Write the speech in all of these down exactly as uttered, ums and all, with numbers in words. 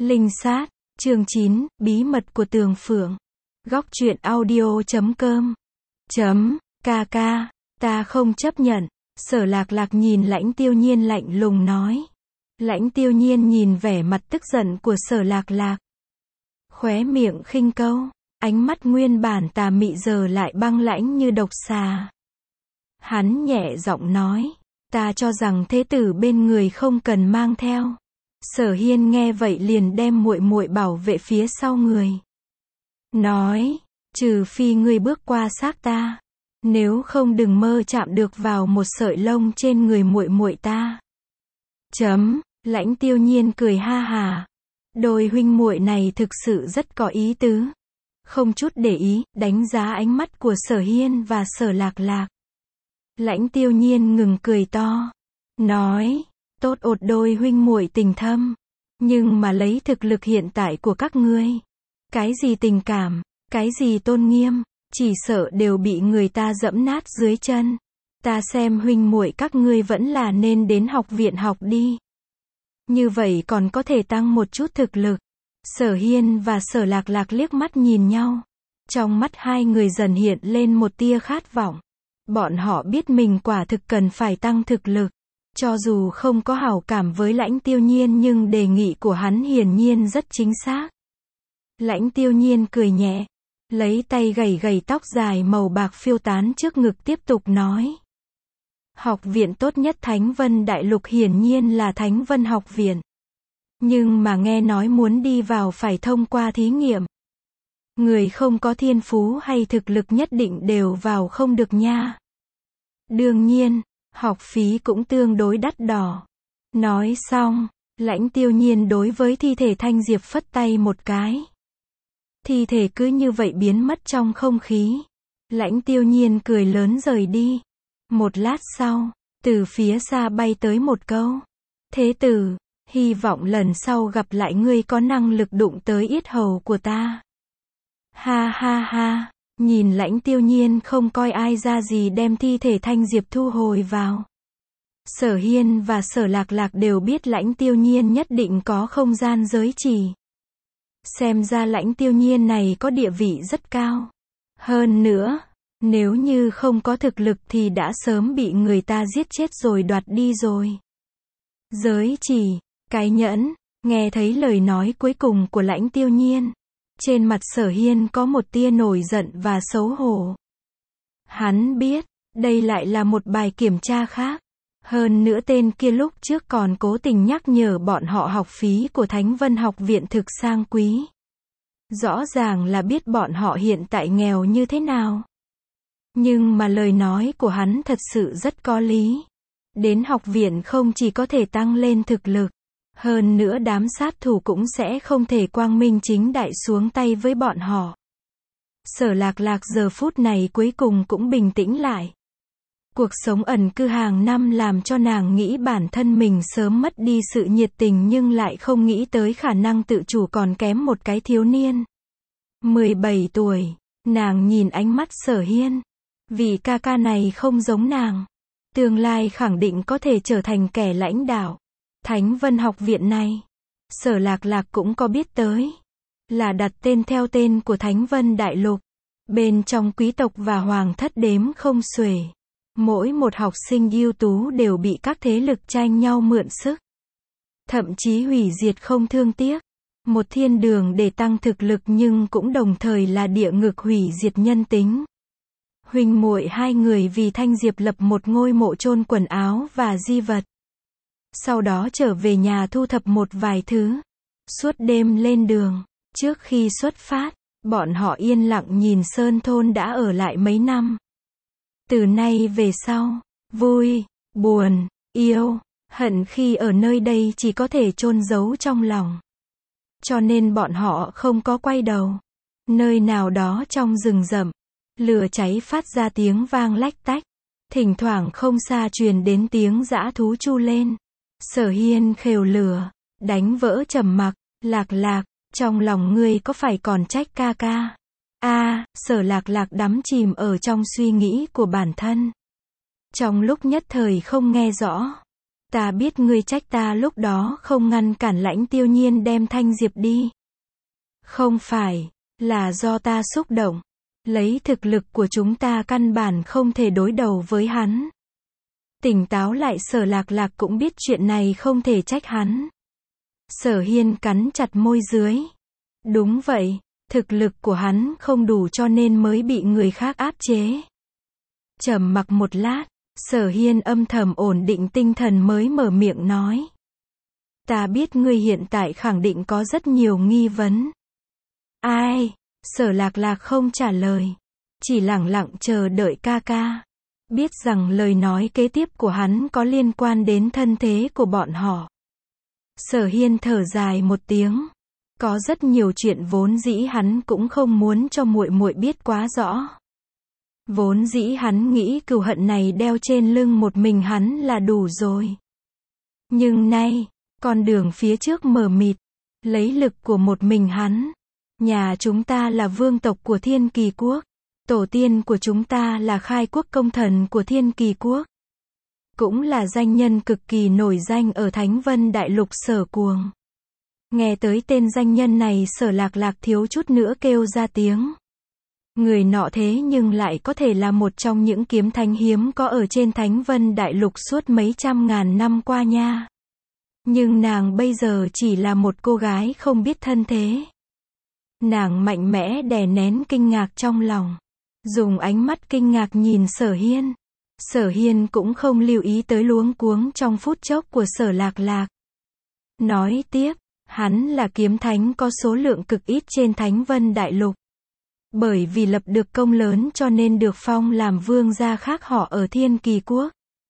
Linh sát, chương chín, bí mật của Tường Phượng. Góc truyện audio chấm com. Chấm, ca ca, ta không chấp nhận. Sở Lạc Lạc nhìn Lãnh Tiêu Nhiên lạnh lùng nói. Lãnh Tiêu Nhiên nhìn vẻ mặt tức giận của Sở Lạc Lạc. Khóe miệng khinh câu, ánh mắt nguyên bản tà mị giờ lại băng lãnh như độc xà. Hắn nhẹ giọng nói, ta cho rằng thế tử bên người không cần mang theo. Sở Hiên nghe vậy liền đem muội muội bảo vệ phía sau người. Nói, trừ phi ngươi bước qua xác ta, nếu không đừng mơ chạm được vào một sợi lông trên người muội muội ta. Chấm, Lãnh Tiêu Nhiên cười ha hà. Đôi huynh muội này thực sự rất có ý tứ. Không chút để ý, đánh giá ánh mắt của Sở Hiên và Sở Lạc Lạc. Lãnh Tiêu Nhiên ngừng cười to. Nói, tốt ột đôi huynh muội tình thâm. Nhưng mà lấy thực lực hiện tại của các ngươi. Cái gì tình cảm, cái gì tôn nghiêm, chỉ sợ đều bị người ta dẫm nát dưới chân. Ta xem huynh muội các ngươi vẫn là nên đến học viện học đi. Như vậy còn có thể tăng một chút thực lực. Sở Hiên và Sở Lạc Lạc liếc mắt nhìn nhau. Trong mắt hai người dần hiện lên một tia khát vọng. Bọn họ biết mình quả thực cần phải tăng thực lực. Cho dù không có hảo cảm với Lãnh Tiêu Nhiên nhưng đề nghị của hắn hiển nhiên rất chính xác. Lãnh Tiêu Nhiên cười nhẹ, lấy tay gẩy gẩy tóc dài màu bạc phiêu tán trước ngực tiếp tục nói. Học viện tốt nhất Thánh Vân Đại Lục hiển nhiên là Thánh Vân Học Viện. Nhưng mà nghe nói muốn đi vào phải thông qua thí nghiệm. Người không có thiên phú hay thực lực nhất định đều vào không được nha. Đương nhiên, học phí cũng tương đối đắt đỏ. Nói xong, Lãnh Tiêu Nhiên đối với thi thể Thanh Diệp phất tay một cái. Thi thể cứ như vậy biến mất trong không khí. Lãnh Tiêu Nhiên cười lớn rời đi. Một lát sau, từ phía xa bay tới một câu. Thế tử, hy vọng lần sau gặp lại ngươi có năng lực đụng tới yết hầu của ta. Ha ha ha, nhìn Lãnh Tiêu Nhiên không coi ai ra gì đem thi thể Thanh Diệp thu hồi vào. Sở Hiên và Sở Lạc Lạc đều biết Lãnh Tiêu Nhiên nhất định có không gian giới chỉ. Xem ra Lãnh Tiêu Nhiên này có địa vị rất cao. Hơn nữa, nếu như không có thực lực thì đã sớm bị người ta giết chết rồi đoạt đi rồi. Giới chỉ, cái nhẫn, nghe thấy lời nói cuối cùng của Lãnh Tiêu Nhiên. Trên mặt Sở Hiên có một tia nổi giận và xấu hổ. Hắn biết, đây lại là một bài kiểm tra khác. Hơn nữa tên kia lúc trước còn cố tình nhắc nhở bọn họ học phí của Thánh Vân Học Viện thực sang quý. Rõ ràng là biết bọn họ hiện tại nghèo như thế nào. Nhưng mà lời nói của hắn thật sự rất có lý. Đến học viện không chỉ có thể tăng lên thực lực. Hơn nữa đám sát thủ cũng sẽ không thể quang minh chính đại xuống tay với bọn họ. Sở Lạc Lạc giờ phút này cuối cùng cũng bình tĩnh lại. Cuộc sống ẩn cư hàng năm làm cho nàng nghĩ bản thân mình sớm mất đi sự nhiệt tình nhưng lại không nghĩ tới khả năng tự chủ còn kém một cái thiếu niên. mười bảy tuổi, nàng nhìn ánh mắt Sở Hiên. Vì ca ca này không giống nàng. Tương lai khẳng định có thể trở thành kẻ lãnh đạo. Thánh Vân Học Viện này, Sở Lạc Lạc cũng có biết tới. Là đặt tên theo tên của Thánh Vân Đại Lục. Bên trong quý tộc và hoàng thất đếm không xuể. Mỗi một học sinh ưu tú đều bị các thế lực tranh nhau mượn sức. Thậm chí hủy diệt không thương tiếc. Một thiên đường để tăng thực lực nhưng cũng đồng thời là địa ngục hủy diệt nhân tính. Huynh muội hai người vì Thanh Diệp lập một ngôi mộ chôn quần áo và di vật. Sau đó trở về nhà thu thập một vài thứ. Suốt đêm lên đường. Trước khi xuất phát, bọn họ yên lặng nhìn Sơn Thôn đã ở lại mấy năm. Từ nay về sau, vui, buồn, yêu, hận khi ở nơi đây chỉ có thể chôn giấu trong lòng. Cho nên bọn họ không có quay đầu. Nơi nào đó trong rừng rậm, lửa cháy phát ra tiếng vang lách tách. Thỉnh thoảng không xa truyền đến tiếng dã thú chu lên. Sở Hiên khều lửa, đánh vỡ trầm mặc. Lạc Lạc, trong lòng ngươi có phải còn trách ca ca? A, Sở Lạc Lạc đắm chìm ở trong suy nghĩ của bản thân. Trong lúc nhất thời không nghe rõ. Ta biết ngươi trách ta lúc đó không ngăn cản Lãnh Tiêu Nhiên đem Thanh Diệp đi. Không phải, là do ta xúc động. Lấy thực lực của chúng ta căn bản không thể đối đầu với hắn. Tỉnh táo lại Sở Lạc Lạc cũng biết chuyện này không thể trách hắn. Sở Hiên cắn chặt môi dưới. Đúng vậy, thực lực của hắn không đủ cho nên mới bị người khác áp chế. Trầm mặc một lát, Sở Hiên âm thầm ổn định tinh thần mới mở miệng nói. Ta biết ngươi hiện tại khẳng định có rất nhiều nghi vấn. Ai? Sở Lạc Lạc không trả lời. Chỉ lẳng lặng chờ đợi ca ca. Biết rằng lời nói kế tiếp của hắn có liên quan đến thân thế của bọn họ. Sở Hiên thở dài một tiếng. Có rất nhiều chuyện vốn dĩ hắn cũng không muốn cho muội muội biết quá rõ. Vốn dĩ hắn nghĩ cừu hận này đeo trên lưng một mình hắn là đủ rồi. Nhưng nay, con đường phía trước mờ mịt, lấy lực của một mình hắn. Nhà chúng ta là vương tộc của Thiên Kỳ Quốc. Tổ tiên của chúng ta là khai quốc công thần của Thiên Kỳ Quốc. Cũng là danh nhân cực kỳ nổi danh ở Thánh Vân Đại Lục Sở Cuồng. Nghe tới tên danh nhân này Sở Lạc Lạc thiếu chút nữa kêu ra tiếng. Người nọ thế nhưng lại có thể là một trong những kiếm thánh hiếm có ở trên Thánh Vân Đại Lục suốt mấy trăm ngàn năm qua nha. Nhưng nàng bây giờ chỉ là một cô gái không biết thân thế. Nàng mạnh mẽ đè nén kinh ngạc trong lòng. Dùng ánh mắt kinh ngạc nhìn Sở Hiên. Sở Hiên cũng không lưu ý tới luống cuống trong phút chốc của Sở Lạc Lạc. Nói tiếp, hắn là kiếm thánh có số lượng cực ít trên Thánh Vân Đại Lục. Bởi vì lập được công lớn cho nên được phong làm vương gia khác họ ở Thiên Kỳ Quốc.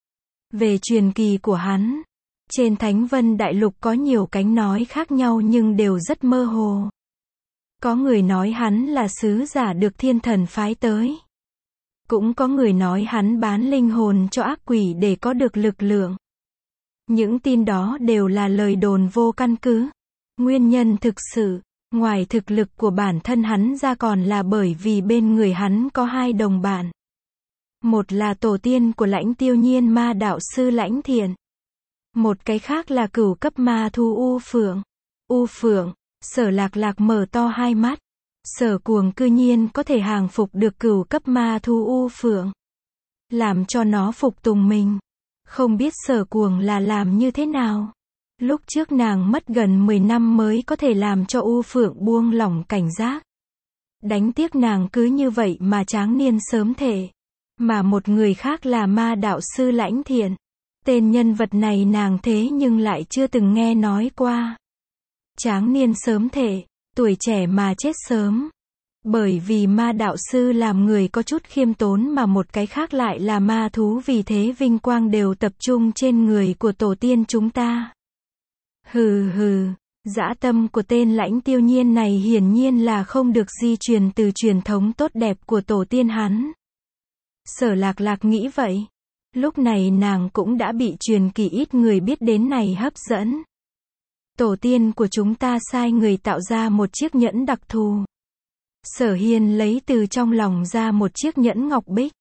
Về truyền kỳ của hắn, trên Thánh Vân Đại Lục có nhiều cánh nói khác nhau nhưng đều rất mơ hồ. Có người nói hắn là sứ giả được thiên thần phái tới. Cũng có người nói hắn bán linh hồn cho ác quỷ để có được lực lượng. Những tin đó đều là lời đồn vô căn cứ. Nguyên nhân thực sự, ngoài thực lực của bản thân hắn ra còn là bởi vì bên người hắn có hai đồng bạn. Một là tổ tiên của Lãnh Tiêu Nhiên ma đạo sư Lãnh Thiện. Một cái khác là cửu cấp ma thu U Phượng. U Phượng, Sở Lạc Lạc mở to hai mắt. Sở Cuồng cư nhiên có thể hàng phục được cửu cấp ma thu U Phượng. Làm cho nó phục tùng mình. Không biết Sở Cuồng là làm như thế nào. Lúc trước nàng mất gần mười năm mới có thể làm cho U Phượng buông lỏng cảnh giác. Đánh tiếc nàng cứ như vậy mà tráng niên sớm thể. Mà một người khác là ma đạo sư Lãnh Thiện. Tên nhân vật này nàng thế nhưng lại chưa từng nghe nói qua. Tráng niên sớm thể, tuổi trẻ mà chết sớm. Bởi vì ma đạo sư làm người có chút khiêm tốn mà một cái khác lại là ma thú, vì thế vinh quang đều tập trung trên người của tổ tiên chúng ta. Hừ hừ, dã tâm của tên Lãnh Tiêu Nhiên này hiển nhiên là không được di truyền từ truyền thống tốt đẹp của tổ tiên hắn. Sở Lạc Lạc nghĩ vậy. Lúc này nàng cũng đã bị truyền kỳ ít người biết đến này hấp dẫn. Tổ tiên của chúng ta sai người tạo ra một chiếc nhẫn đặc thù. Sở Hiên lấy từ trong lòng ra một chiếc nhẫn ngọc bích.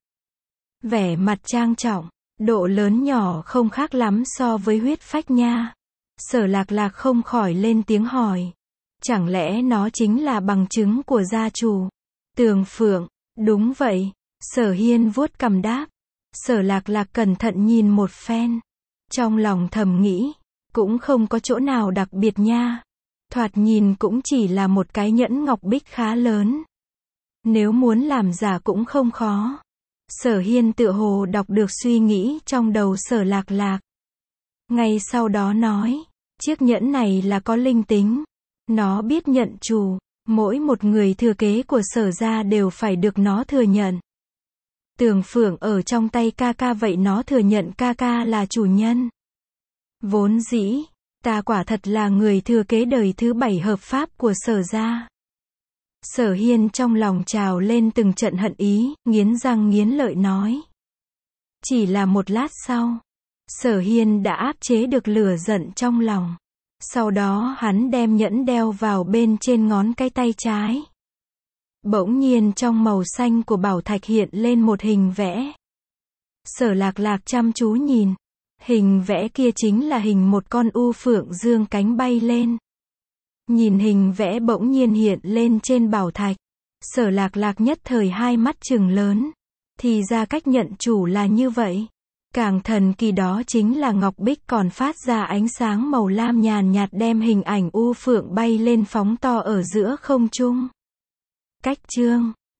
Vẻ mặt trang trọng, độ lớn nhỏ không khác lắm so với huyết phách nha. Sở Lạc Lạc không khỏi lên tiếng hỏi. Chẳng lẽ nó chính là bằng chứng của gia chủ? Tường Phượng, đúng vậy. Sở Hiên vuốt cằm đáp. Sở Lạc Lạc cẩn thận nhìn một phen. Trong lòng thầm nghĩ, cũng không có chỗ nào đặc biệt nha. Thoạt nhìn cũng chỉ là một cái nhẫn ngọc bích khá lớn. Nếu muốn làm giả cũng không khó. Sở Hiên tựa hồ đọc được suy nghĩ trong đầu Sở Lạc Lạc. Ngay sau đó nói, chiếc nhẫn này là có linh tính. Nó biết nhận chủ, mỗi một người thừa kế của Sở gia đều phải được nó thừa nhận. Tường Phượng ở trong tay ca ca, vậy nó thừa nhận ca ca là chủ nhân. Vốn dĩ, ta quả thật là người thừa kế đời thứ bảy hợp pháp của Sở gia. Sở Hiên trong lòng trào lên từng trận hận ý, nghiến răng nghiến lợi nói. Chỉ là một lát sau, Sở Hiên đã áp chế được lửa giận trong lòng. Sau đó hắn đem nhẫn đeo vào bên trên ngón cái tay trái. Bỗng nhiên trong màu xanh của bảo thạch hiện lên một hình vẽ. Sở Lạc Lạc chăm chú nhìn. Hình vẽ kia chính là hình một con u phượng dương cánh bay lên. Nhìn hình vẽ bỗng nhiên hiện lên trên bảo thạch. Sở Lạc Lạc nhất thời hai mắt trừng lớn. Thì ra cách nhận chủ là như vậy. Càng thần kỳ đó chính là ngọc bích còn phát ra ánh sáng màu lam nhàn nhạt đem hình ảnh u phượng bay lên phóng to ở giữa không trung. Cách chương